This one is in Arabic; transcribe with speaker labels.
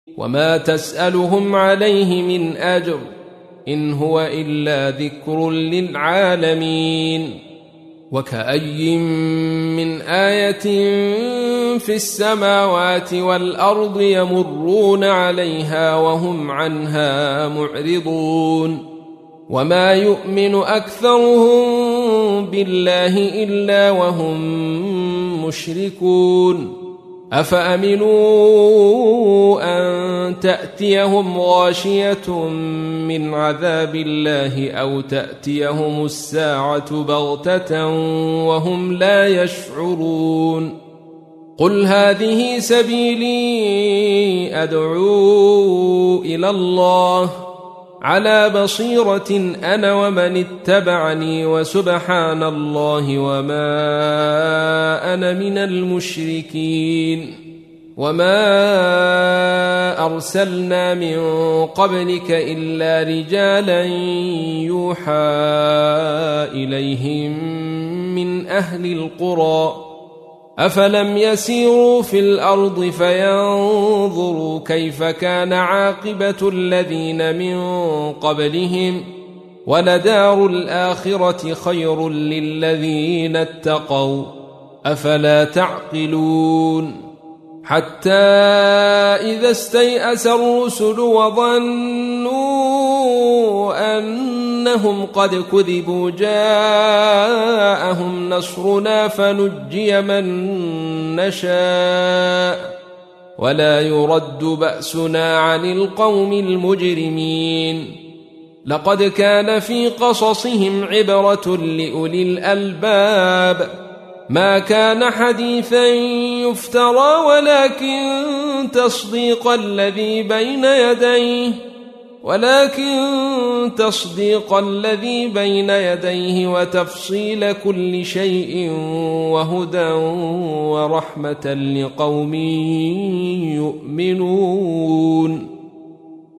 Speaker 1: وما تسألهم عليه من أجر إن هو إلا ذكر للعالمين. وكأي من آية في السماوات والأرض يمرون عليها وهم عنها معرضون وما يؤمن أكثرهم بالله إلا وهم مشركون. أفأمنوا أن تأتيهم غاشية من عذاب الله أو تأتيهم الساعة بغتة وهم لا يشعرون. قل هذه سبيلي أدعو إلى الله على بصيرة أنا ومن اتبعني وسبحان الله وما أنا من المشركين. وما أرسلنا من قبلك إلا رجالا يوحى إليهم من أهل القرى أفلم يسيروا في الأرض فينظروا كيف كان عاقبة الذين من قبلهم ولدار الآخرة خير للذين اتقوا أفلا تعقلون. حتى إذا استيأس الرسل وظنوا أنهم قد كذبوا جاءهم نصرنا فنجي من نشاء ولا يرد بأسنا عن القوم المجرمين. لقد كان في قصصهم عبرة لأولي الألباب ما كان حديثا يفترى ولكن تصديق الذي بين يديه وتفصيل كل شيء وهدى ورحمة لقوم يؤمنون.